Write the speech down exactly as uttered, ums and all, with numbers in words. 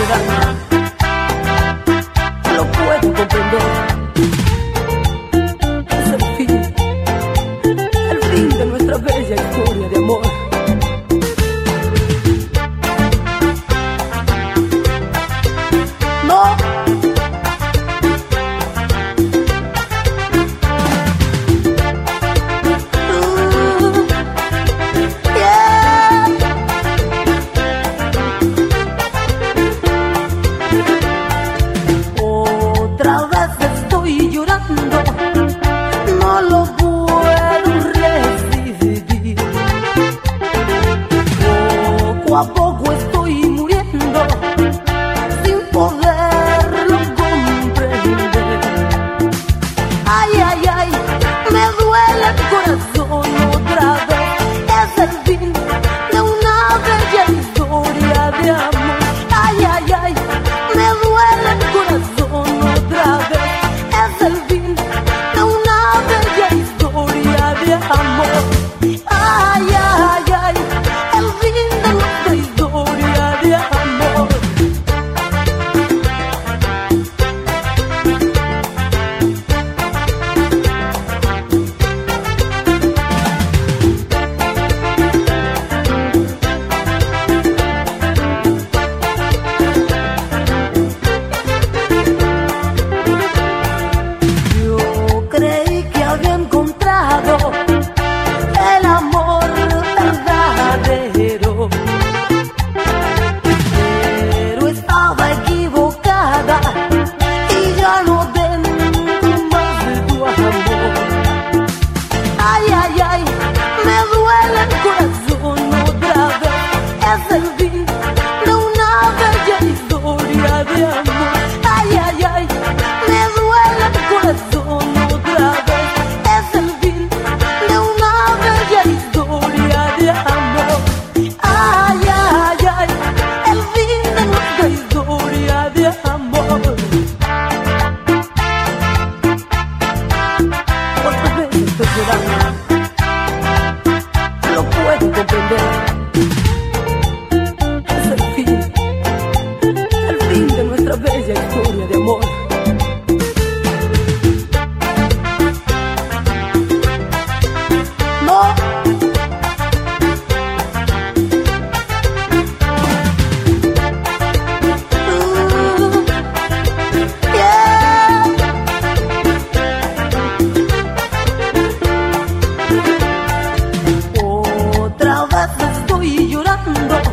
daño. No lo puedo comprender. Es el fin, el fin de nuestra bella historia de amor. No. Otra vez estoy llorando, no lo puedo resistir. Poco a poco estoy muriendo sin poderlo comprender. Ay, ay, ay, me duele el corazón otra vez. Es el fin de una bella historia de amor. Ay, ay, ay, me duele el corazón otra vez. Es el fin de una bella historia de amor. Ay, ay, ay, el fin de nuestra historia de amor. Yo creí que había encontrado el amor verdadero, pero estaba equivocada y ya no tengo más de tu amor. Ay, ay, ay, me duele el corazón otra vez. Es el fin de una bella historia de amor. Ay, ay, ay, me duele el corazón otra vez. Es el fin de una bella historia de amor. Ay, ay, ay, el fin de nuestra historia de amor. Otra vez estoy llorando, no lo puedo comprender. Es el fin, el fin de nuestra bella historia de amor. No. Uh, yeah. Otra vez estoy llorando,